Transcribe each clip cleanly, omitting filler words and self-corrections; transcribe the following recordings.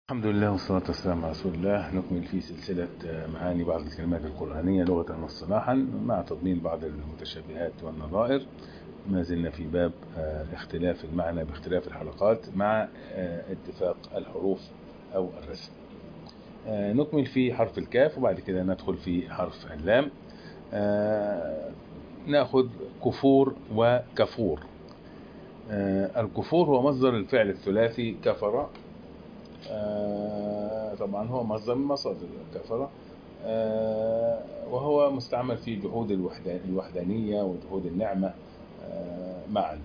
الحمد لله والصلاة والسلام على رسول الله. نكمل في سلسلة معاني بعض الكلمات القرآنية لغة واصطلاحا مع تضمين بعض المتشابهات والنظائر. ما زلنا في باب اختلاف المعنى باختلاف الحلقات مع اتفاق الحروف أو الرسم. نكمل في حرف الكاف وبعد كده ندخل في حرف اللام. نأخذ كفور وكفور. الكفور هو مصدر الفعل الثلاثي كفر. طبعا هو مصدر من مصادر كفر، وهو مستعمل في جحود الوحدانية وجحود النعمة معا.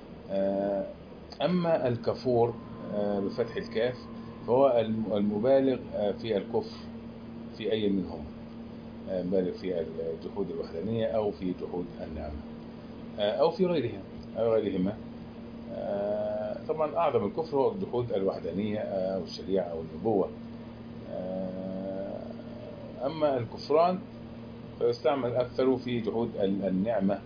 أما الكفور بفتح الكاف فهو المبالغ في الكفر في أي منهم، بالغ في جحود الوحدانية أو في جحود النعمة أو في غيرهما. طبعا أعظم الكفر هو جحود الوحدانية أو الشريعة أو النبوة. أما الكفران فيستعمل أكثر في جحود النعمة.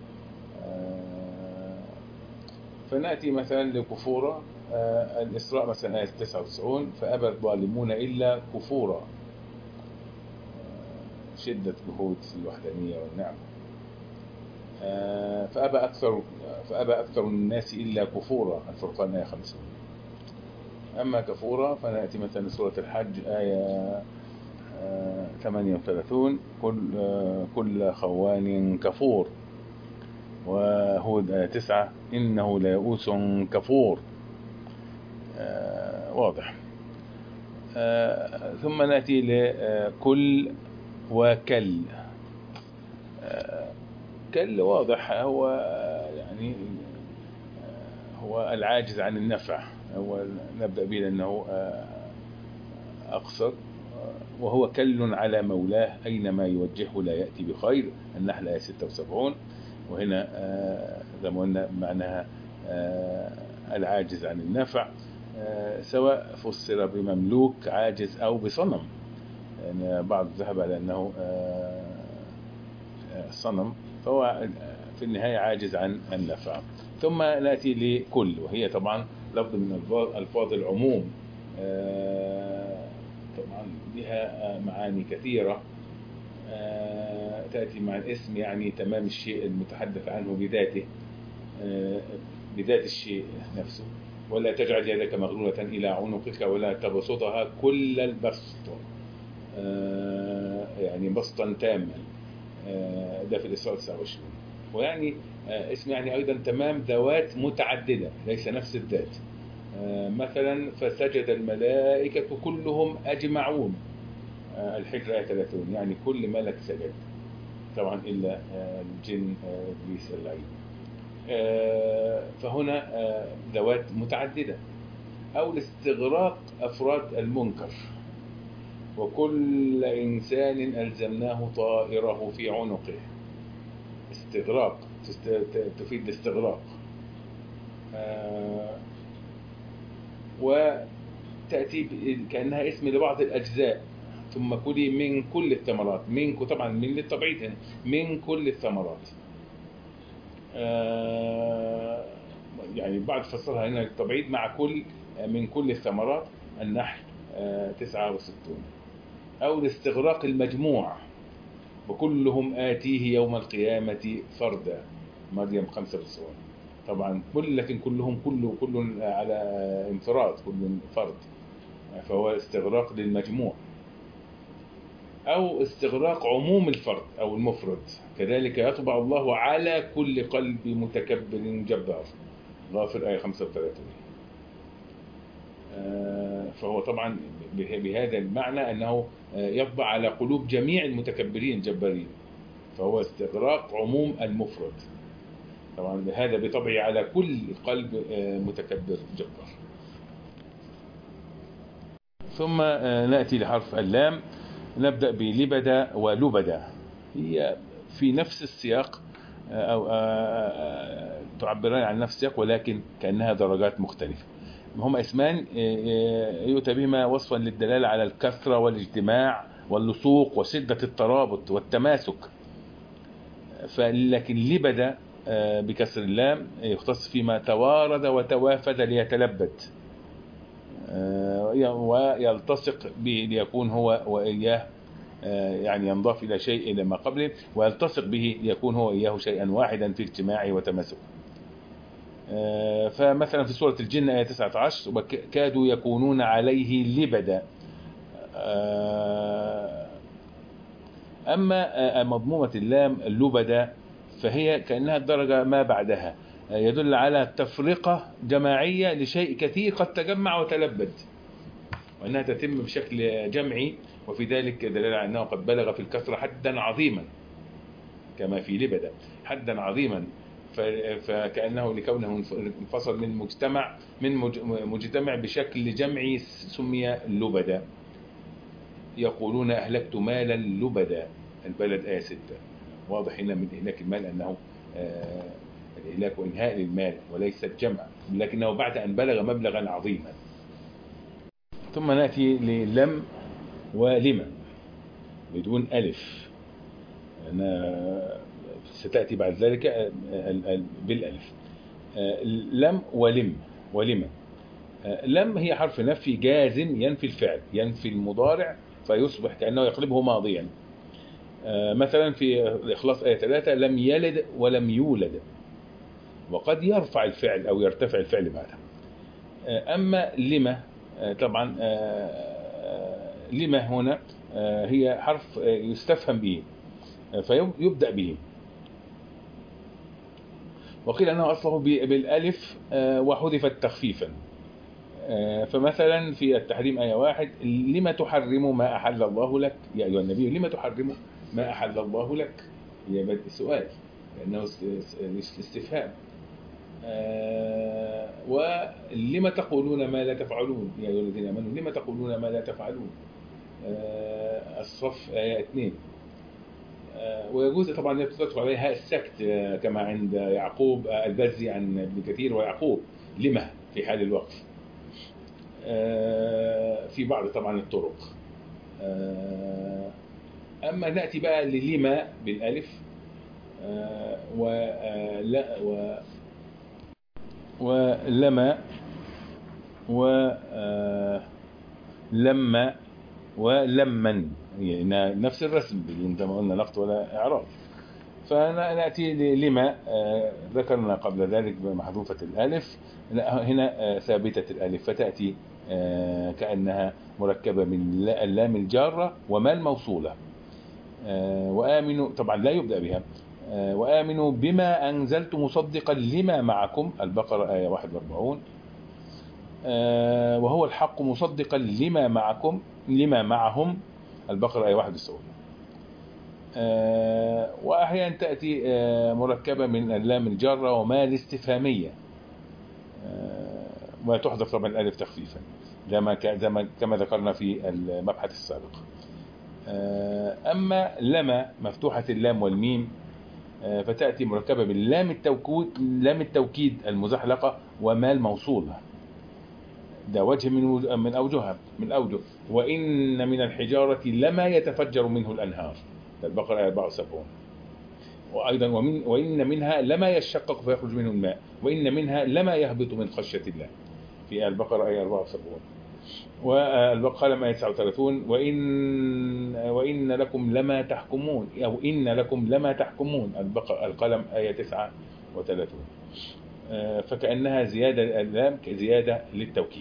فنأتي مثلا لكفورة الإسراء مثلا آية 99: فأبى الظالمون إلا كفورا. شدة جحود الوحدانية والنعمة. فأبى أكثر الناس إلا كفورا، الفرقان آية 50. أما كفورا فنأتي مثلا سورة الحج آية 38: كل خوان كفور. وهود آية 9: إنه ليئوس كفور. واضح. ثم نأتي لكل وكل. كل واضح، هو يعني هو العاجز عن النفع. هو نبدأ به لأنه أقصر. وهو كل على مولاه أينما يوجهه لا يأتي بخير، النحل آية 76. وهنا زي ما قلنا معناها العاجز عن النفع، سواء فسر بمملوك عاجز أو بصنم، يعني بعض ذهب على أنه صنم، فهو في النهاية عاجز عن النفع. ثم نأتي لكل، وهي طبعا لفظ من ألفاظ العموم. طبعا لها معاني كثيرة. تأتي مع الاسم يعني تمام الشيء المتحدث عنه بذاته، بذات الشيء نفسه. ولا تجعل يدك مغلولة إلى عنقك ولا تبسطها كل البسط، يعني بسطا تاما. ده في الإسراء 29. ويعني اسم يعني أيضا تمام ذوات متعددة ليس نفس الذات. مثلا فسجد الملائكة كلهم أجمعون، الحجر آية 30، يعني كل ملك سجد طبعا إلا الجن إبليس اللعين. فهنا ذوات متعددة. أو لاستغراق أفراد المنكر: وكل إنسان ألزمناه طائره في عنقه. استغراق تفيد الاستغراق. وتأتي كأنها اسم لبعض الأجزاء: ثم كلي من كل الثمرات. من طبعا من للتبعيد، من كل الثمرات. يعني بعد فسرها هنا التبعيد مع كل، من كل الثمرات، النحل 69. أو لاستغراق المجموع: وكلهم آتيه يوم القيامة فردا، مريم 95. طبعا لكن كلهم كل على انفراد، كل فرد، فهو استغراق للمجموع. أو استغراق عموم الفرد أو المفرد: كذلك يطبع الله على كل قلب متكبر جبار، غافر آية 35. فهو طبعا بهذا المعنى أنه يطبع على قلوب جميع المتكبرين الجبارين، فهو استغراق عموم المفرد. طبعا هذا بطبعه على كل قلب متكبر جبار. ثم نأتي لحرف اللام. نبدأ بلبدا ولبدا. هي في نفس السياق، أو تعبران عن نفس السياق، ولكن كأنها درجات مختلفة. هما اسمان يؤتى بهما وصفا للدلالة على الكثرة والاجتماع واللصوق وشدة الترابط والتماسك. لكن لبدا بكسر اللام يختص فيما توارد وتوافد ليتلبد. ويلتصق به ليكون هو وإياه يعني ينضاف إلى شيء إلى ما قبله، ويلتصق به ليكون هو إياه شيئا واحدا في اجتماعه وتماسكه. فمثلا في سورة الجن آية 19 وكادوا يكونون عليه لبدا. أما مضمومة اللام اللبدا فهي كأنها الدرجة ما بعدها، يدل على تفرقة جماعية لشيء كثير قد تجمع وتلبد، وأنها تتم بشكل جمعي، وفي ذلك دليل على أنه قد بلغ في الكثرة حدا عظيما كما في لبدا حدا عظيما. فكأنه لكونه انفصل من مجتمع بشكل جمعي سمي لبدا. يقولون أهلكت مالا لبدا، البلد آية 6. واضح هنا من إهلاك المال أنه الإهلاك وإنهاء للمال وليس الجمع، لكنه بعد أن بلغ مبلغا عظيما. ثم نأتي للم ولم بدون ألف، أنا ستأتي بعد ذلك بالألف. لم ولم. لم هي حرف نفي جازم ينفي الفعل، ينفي المضارع فيصبح كأنه يقلبه ماضيا. مثلا في الإخلاص آية 3 لم يلد ولم يولد، وقد يرفع الفعل أو يرتفع الفعل بعدها. أما لما طبعا لما هنا هي حرف يستفهم به فيبدأ به، وقيل أنه أصله بالألف وحذفت تخفيفا. فمثلا في التحريم آية 1 لما تحرم ما أحل الله لك يا أيها النبي لما تحرم ما أحل الله لك، هي بدء سؤال لأنه استفهام. ولما تقولون ما لا تفعلون يا أيها الذين آمنوا لما تقولون ما لا تفعلون، الصف آية 2. ويجوز طبعا تدخل عليها السكت كما عند يعقوب البزي عن ابن كثير ويعقوب لما في حال الوقف في بعض طبعا الطرق. أما نأتي بقى للما بالألف ولما ولما ولمن، يعني نفس الرسم عندما قلنا نقط ولا إعراب. فنأتي لما ذكرنا قبل ذلك بمحذوفة الألف، هنا ثابتة الألف فتأتي كأنها مركبة من اللام الجارة وما الموصولة. وآمنوا طبعا لا يبدأ بها. وآمنوا بما أنزلت مصدقا لما معكم، البقرة آية 41. وهو الحق مصدقا لما معكم لما معهم، البقرة آية 71. وأحيانا تأتي مركبة من اللام الجارة وما الاستفهامية، وتحذف طبعا الألف تخفيفا كما ذكرنا في المبحث السابق. أما لما مفتوحة اللام والميم فتأتي مركبة باللام التوكيد المزحلقة وما الموصولة، ده وجه من أوجه. وإن من الحجارة لما يتفجر منه الأنهار، البقرة 74. وأيضا وإن منها لما يشقق فيخرج منه الماء، وإن منها لما يهبط من خشية الله في البقرة آية 74. والقلم آية 39. وإن لكم لما تحكمون أو إن لكم لما تحكمون، القلم آية 39. فكأنها زيادة اللام كزيادة للتوكيد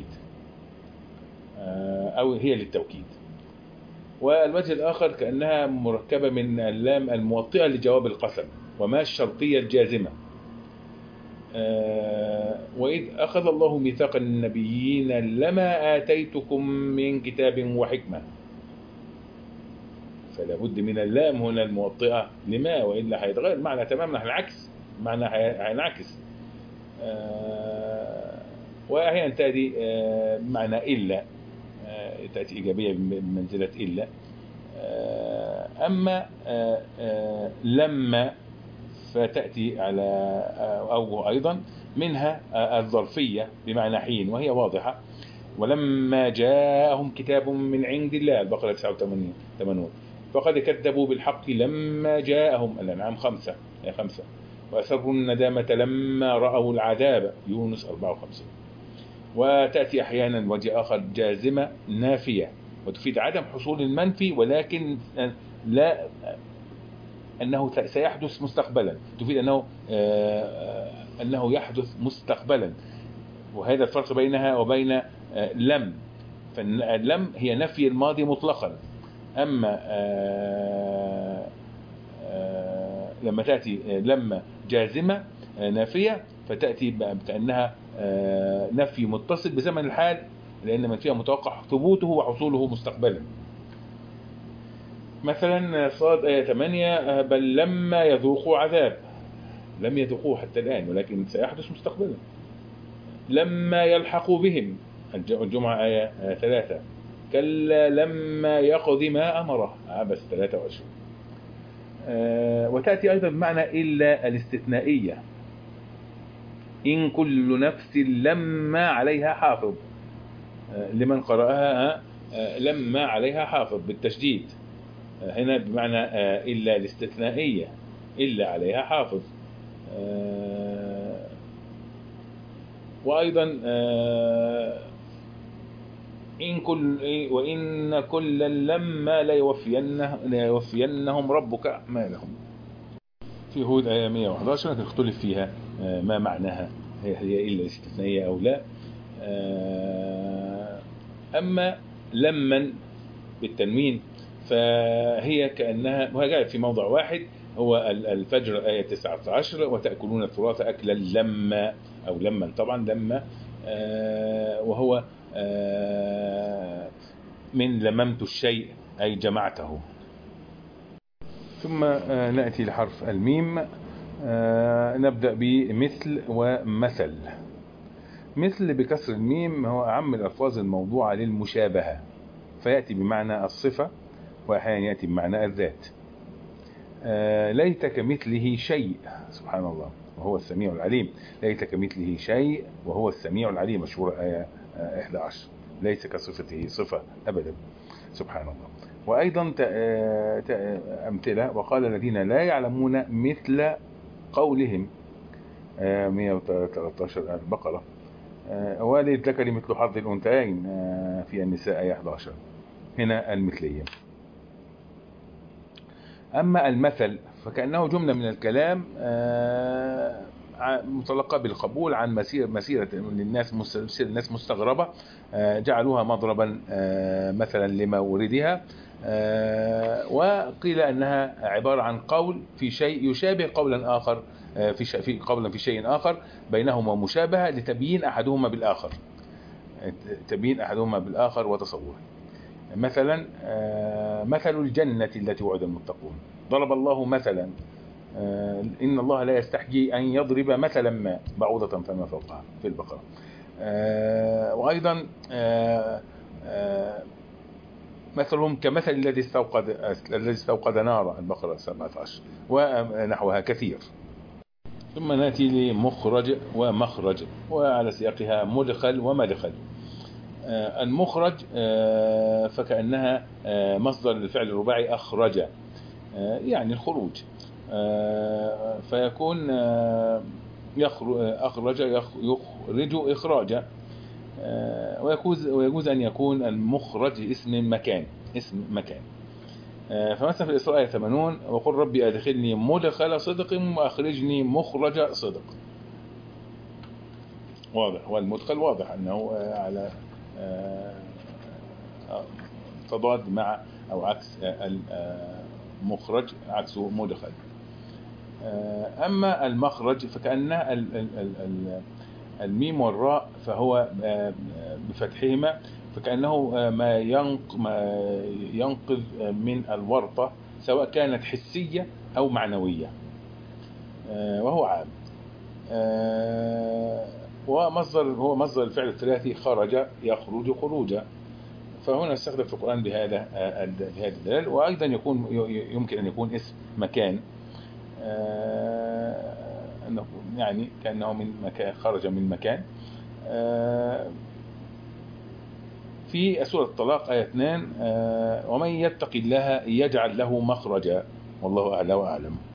أو هي للتوكيد. والوجه الآخر كأنها مركبة من اللام الموطئة لجواب القسم وما الشرطية الجازمة. وإذ أخذ الله ميثاق النبيين لما آتيتكم من كتاب وحكمة، فلا بد من اللام هنا الموطئة لما، وإلا هيتغير معنى تماما، هينعكس. وأحيانا تأتي معنى إلا، تأتي إيجابية بمنزلة إلا. أما لما فتأتي على أوجه أيضا، منها الظرفية بمعنى حين وهي واضحة. ولما جاءهم كتاب من عند الله، البقرة 89. فقد كذبوا بالحق لما جاءهم، الأنعام 5. وأسروا الندامة لما رأوا العذاب، يونس 54. وتأتي أحيانا وجه آخر جازمة نافية وتفيد عدم حصول المنفي، ولكن لا أنه سيحدث مستقبلا، تفيد أنه يحدث مستقبلا. وهذا الفرق بينها وبين لم. فاللم هي نفي الماضي مطلقا، أما لما تأتي لما جازمة نافية فتأتي كأنها نفي متصل بزمن الحال، لأن من فيها متوقع ثبوته وحصوله مستقبلا. مثلا صاد آية 8 بل لما يذوقوا عذاب، لم يذوقوه حتى الآن ولكن سيحدث مستقبلا. لما يلحقوا بهم، الجمعة آية 3 كلا لما يقض ما أمره، عبس 23. وتأتي أيضا بمعنى إلا الاستثنائية، إن كل نفس لما عليها حافظ، لمن قرأها لما عليها حافظ بالتشديد، هنا بمعنى إلا الاستثنائية، إلا عليها حافظ. وأيضا وإن كل لما ليوفينهم ربك أعمالهم، في هود آية 111 تختلف فيها ما معناها، هي إلا الاستثنائية أو لا. أما لمن بالتنوين فهي كأنها، وهي جاءت في موضع واحد، هو الفجر آية 19 وتأكلون التراث أكلا لما، أو لما طبعا لما، وهو من لممت الشيء أي جمعته. ثم نأتي لحرف الميم، نبدأ بمثل ومثل. مثل بكسر الميم هو أعم الألفاظ الموضوعة للمشابهة، فيأتي بمعنى الصفة وأحيانا يأتي بمعنى الذات. ليت كمثله شيء، سبحان الله وهو السميع العليم، ليت كمثله شيء وهو السميع العليم، مشهورة آية 11، ليس كصفته صفة أبدا، سبحان الله. وأيضا أمثلة، وقال الذين لا يعلمون مثل قولهم، 113 البقرة، وللذكر مثل حظ الأنثيين في النساء آية 11، هنا المثلية. أما المثل فكأنه جملة من الكلام متلقى بالقبول عن مسيرة للناس مستغربة، جعلوها مضربا مثلا لموردها، وقيل أنها عبارة عن قول في شيء يشابه قولا آخر، في قولا في شيء آخر بينهما مشابهة لتبيين أحدهما بالآخر، تبيين أحدهما بالآخر وتصوره. مثلا مثل الجنة التي وعد المتقون، ضرب الله مثلا، إن الله لا يستحيي أن يضرب مثلا ما بعوضة فما فوقها في البقرة. وأيضا مثلهم كمثل الذي استوقد نارا، البقرة 17 ونحوها كثير. ثم نأتي لمخرج ومخرج، وعلى سياقها مدخل ومدخل. المخرج فكأنها مصدر للفعل الرباعي أخرج، يعني الخروج، فيكون أخرج يخرج إخراجا، ويجوز أن يكون المخرج اسم مكان. فمثلا في الإسراء 80 وقل ربي أدخلني مدخل صدق وأخرجني مخرج صدق، واضح، والمدخل واضح أنه على تضاد مع أو عكس المخرج، عكسه مدخل. أما المخرج فكأنها الميم والراء، فهو بفتحهما، فكأنه ما ينقذ من الورطة سواء كانت حسية أو معنوية، وهو عام. هو مصدر الفعل الثلاثي خرج يخرج خروجا، فهنا استخدم في القرآن بهذا الدلال. وأيضا يمكن أن يكون اسم مكان، يعني كأنه من مكان، خرج من مكان. في سورة الطلاق آية 2 ومن يتق الله يجعل له مخرجا، والله أعلى وأعلم.